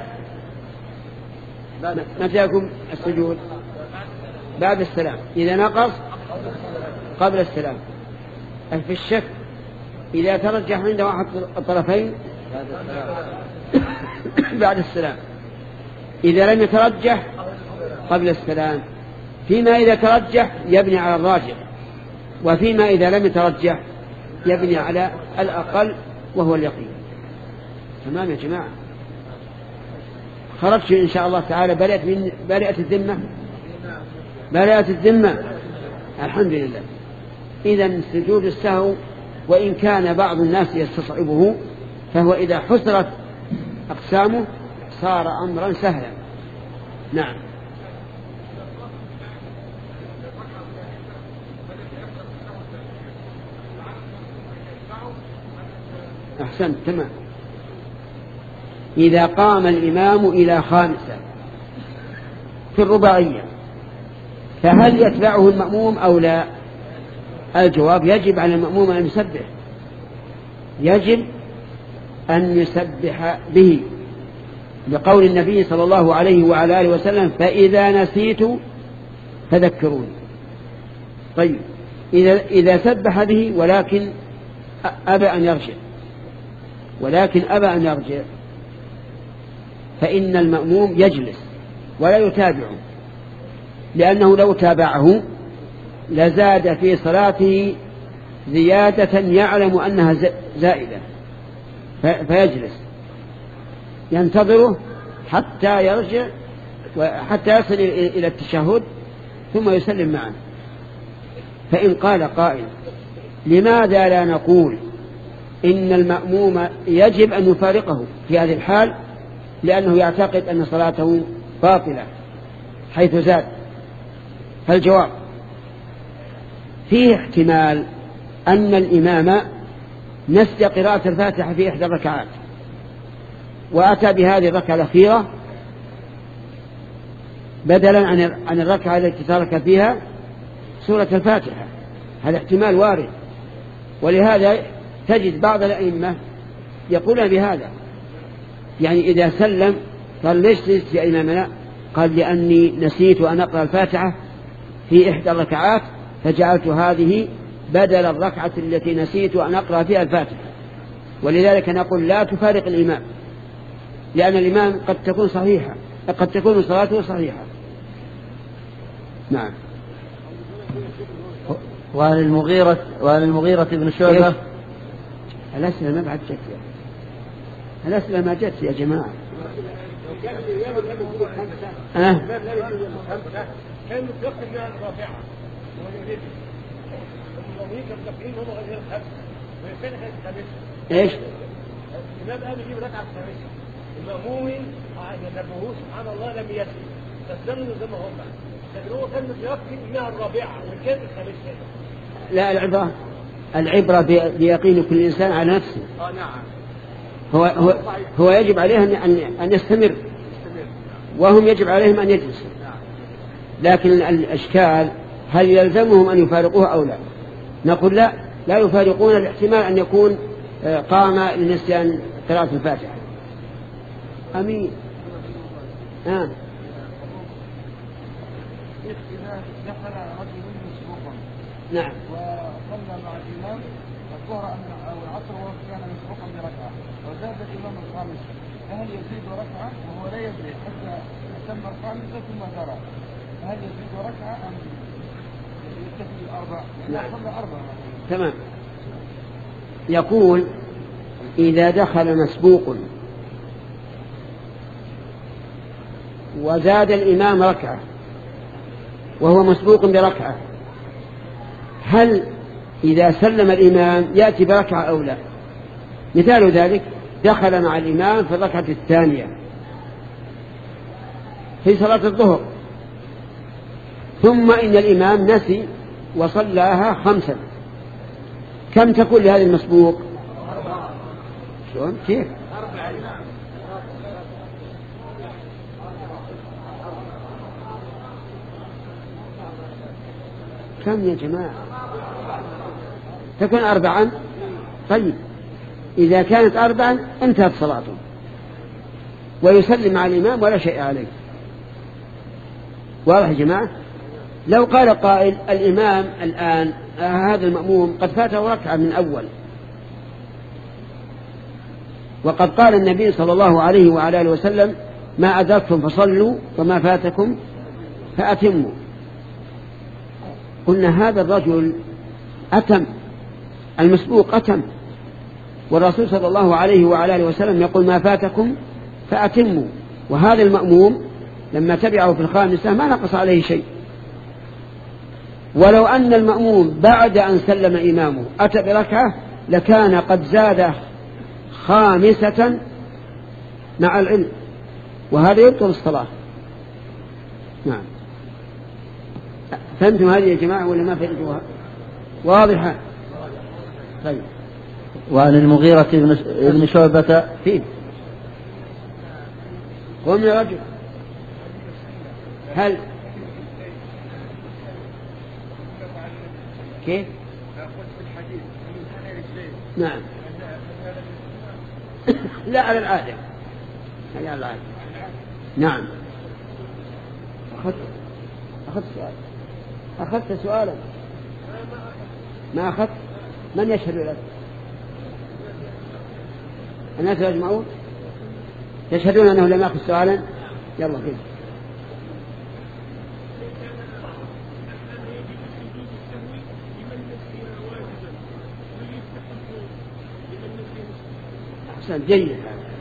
S1: متى يكون السجود؟ بعد السلام. إذا نقص قبل السلام. في الشك إذا ترجح عنده أحد الطرفين بعد السلام. إذا لم يترجح قبل السلام. فيما إذا ترجح يبني على الراجح، وفيما إذا لم يترجح يبني على الأقل وهو اليقين. تمام يا جماعة؟ خرجت إن شاء الله تعالى برئت من برئت الذمة برئت الذمة الحمد لله. إذا سجود السهو وإن كان بعض الناس يستصعبه فهو إذا حصرت أقسامه صار أمرا سهلا. نعم. أحسنت تمام. إذا قام الإمام إلى خامسة في الرباعية فهل يتبعه المأموم أو لا؟ الجواب يجب على المأموم أن يسبح، يجب أن يسبح به لقول النبي صلى الله عليه وعلى آله وسلم فإذا نسيت فذكروني. طيب إذا, إذا سبح به ولكن أبى أن يرجع ولكن أبى أن يرجع فإن المأموم يجلس ولا يتابعه، لأنه لو تابعه لزاد في صلاته زيادة يعلم أنها زائدة، فيجلس ينتظره حتى يرجع وحتى يصل إلى التشهد ثم يسلم معه. فإن قال قائل لماذا لا نقول إن المأموم يجب أن يفارقه في هذه الحال لأنه يعتقد أن صلاته باطلة حيث زاد؟ فالجواب فيه احتمال أن الإمام نسي قراءة الفاتحة في إحدى الركعات وأتى بهذه الركعة الأخيرة بدلا عن الركعة التي ترك فيها سورة الفاتحة. هذا احتمال وارد، ولهذا تجد بعض الأئمة يقولون بهذا، يعني إذا سلم قال ليش نسيت يا إمامنا؟ قال لأني نسيت أن أقرأ الفاتحة في إحدى الركعات فجعلت هذه بدل الركعة التي نسيت أن أقرأ فيها الفاتحة. ولذلك نقول لا تفارق الإمام، لأن الإمام قد تكون صحيحة قد تكون صلاته صحيحة. نعم.
S2: وعن المغيرة وعن المغيرة بن شعبة.
S1: الأسئلة ما بعد جت، الأسئلة ما جت يا جماعة. أه؟
S3: كانوا في وقت المئة الرابعة
S1: ايش؟
S3: الإمام قام يجيب ركعة خامسة، المأمومين ينبهوه سبحان الله لم يسلم فاستنوا زي ما هم، لكن هو كان في وقت المئة الرابعة وكان الخامسة.
S1: لا، العبرة العبرة بيقين كل إنسان على نفسه.
S3: آه نعم.
S1: هو هو هو يجب عليه أن أن يستمر، وهم يجب عليهم أن يجلسوا. لكن الأشكال هل يلزمهم أن يفارقوها أو لا؟ نقول لا، لا يفارقون، الاحتمال أن يكون قام لنسيان قراءة الفاتحة. أمين. آه.
S3: دخل رجل مسبوقا
S1: نعم
S3: وصلى مع الإمام الظهر أو العصر وكان مسبوقا بركعة وزاد الإمام الخامس، فهل يزيد ركعة وهو لا يدري حتى تم الخامسة ثم درى؟ هل يزيد ركعة أم يكتفي أربع؟ لا صلى أربع.
S1: تمام. يقول إذا دخل مسبوق وزاد الإمام ركعة وهو مسبوق بركعة، هل إذا سلم الإمام يأتي بركعة أو لا؟ مثال ذلك دخل مع الإمام في الركعة الثانية في صلاة الظهر، ثم إن الإمام نسي وصلاها خمسا، كم تكون لهذا المسبوق؟ شلون؟ كيف؟ كم يا جماعة؟ تكون أربعا. طيب إذا كانت أربعا انتهت صلاته ويسلم مع الإمام ولا شيء عليه. واضح يا جماعة؟ لو قال قائل الإمام الآن هذا المأموم قد فاته ركعة من أول، وقد قال النبي صلى الله عليه وعلى آله وسلم ما أدركتم فصلوا وما فاتكم فأتموا، قلنا هذا الرجل أتم المسبوق أتم، والرسول صلى الله عليه وعلى آله وسلم يقول ما فاتكم فأتموا، وهذا المأموم لما تبعه في الخامسة ما نقص عليه شيء. ولو أن المأموم بعد أن سلم إمامه أتى بركعة لكان قد زاد خامسة مع العلم، وهذا يبطل الصلاة. نعم. فهمتم هذه يا جماعة ولا ما فهمتوها؟ واضحة. طيب.
S2: وعن المغيرة بن شعبة
S1: فيه قم يا رجل. هل كيف؟ نعم. لا على العادة. على العادة. نعم. أخذت أخذت سؤال. أخذت سؤالا. ما أخذت؟ من يشهد لك؟ الناس يجمعون يشهدون أنه لم يأخذ سؤالا. يلا كده. أحسن جيد.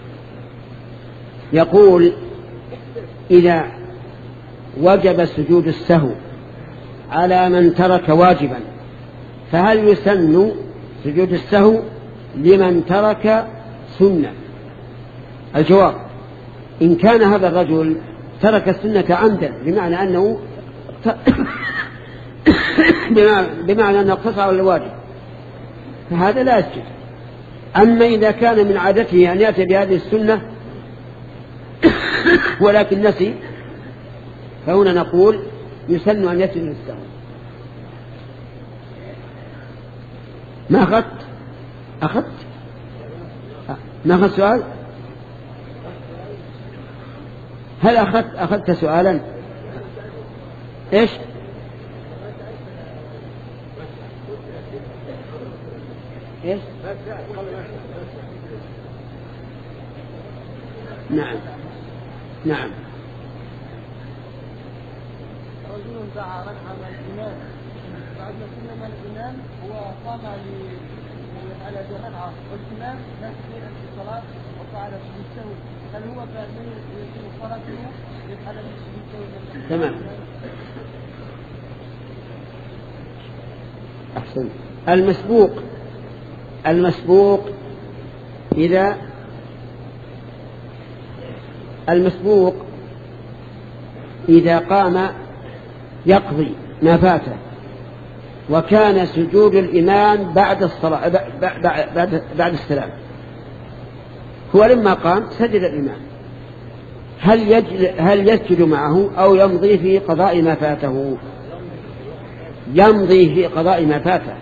S1: يقول إذا وجب سجود السهو على من ترك واجبا فهل يسن سجود السهو لمن ترك سنة؟ الجواب: إن كان هذا الرجل ترك السنة عمدا بمعنى أنه بمعنى أنه اقتصر على الواجب فهذا لا يسجد. أما إذا كان من عادته أن يأتي بهذه السنة ولكن نسي فهنا نقول يسن أن يسجد للسهو. ما أخذت؟ أخذت؟ ما أخذت سؤال؟ هل أخذت أخذت سؤالا؟ إيش؟ إيش؟ نعم نعم.
S3: رجل دعا ركعة مع الإمام بعد ما سلم الإمام وقام على ركعة والإمام نفسه في الصلاة وفعل السهو، هل هو كأنه يتم صلاته يفعل السهو؟
S1: تمام. أحسن. المسبوق المسبوق إذا المسبوق إذا قام يقضي ما فاته وكان سجود الإمام بعد الصلاة بعد, بعد, بعد السلام، هو لما قام سجد الإمام، هل يجل هل يسجد معه أو يمضي في قضاء ما فاته؟ يمضي في قضاء ما فاته،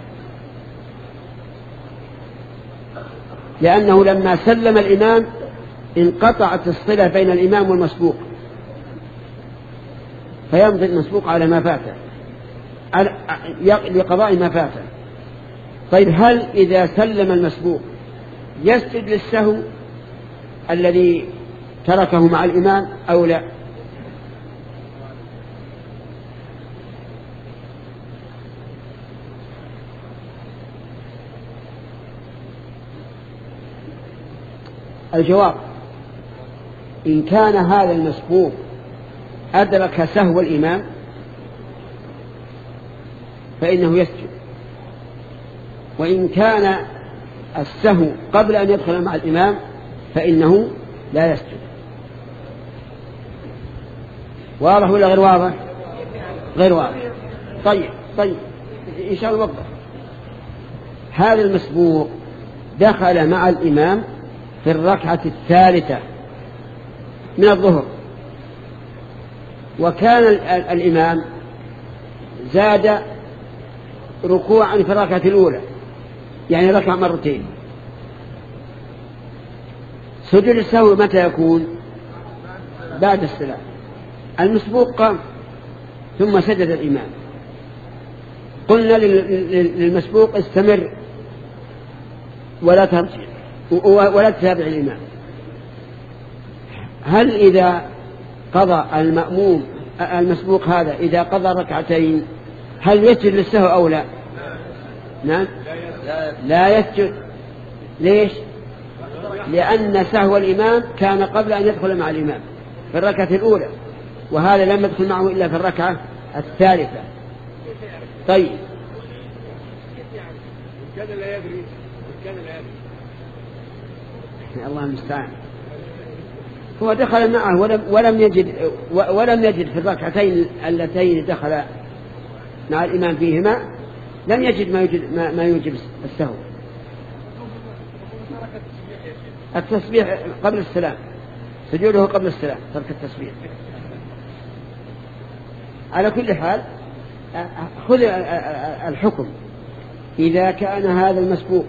S1: لأنه لما سلم الإمام انقطعت الصلة بين الإمام والمسبوق، فيمضي المسبوق على ما فاته لقضاء ما فاته. طيب هل إذا سلم المسبوق يسجد للسهو الذي تركه مع الإمام أو لا؟ الجواب: إن كان هذا المسبوق أدرك سهو الإمام فإنه يسجد، وإن كان السهو قبل أن يدخل مع الإمام فإنه لا يسجد. واضح ولا غير واضح؟ غير واضح. طيب طيب إن شاء الله وضح. هذا المسبوق دخل مع الإمام في الركعة الثالثة من الظهر، وكان الإمام زاد ركوعا في الركعة الأولى، يعني ركع مرتين. سجود السهو متى يكون؟ بعد السلام. المسبوق قام ثم سجد الإمام، قلنا للمسبوق استمر ولا ترجع ولا تتابع الإمام. هل إذا قضى المأموم المسبوق هذا إذا قضى ركعتين هل يسجد للسهو أو لا؟ نعم لا يسجد. ليش؟ لأن سهو الإمام كان قبل أن يدخل مع الإمام في الركعة الأولى، وهذا لم يدخل معه إلا في الركعة الثالثة. طيب
S3: كان لا يدري كان لا يدري
S1: الله المستعان. هو دخل معه ولم, ولم يجد ولم يجد في الركعتين اللتين دخل مع الإمام فيهما لم يجد ما يوجب, ما, ما يوجب السهو. التسبيح قبل السلام، سجوده قبل السلام، ترك التسبيح. على كل حال خذ الحكم، إذا كان هذا المسبوق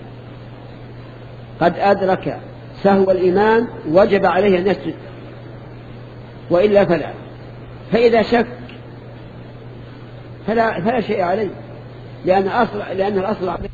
S1: قد أدرك سهو الإمام وجب عليه أن يسجد، وإلا فلا. فإذا شك فلا, فلا شيء عليه، لأن, أصل لأن الأصل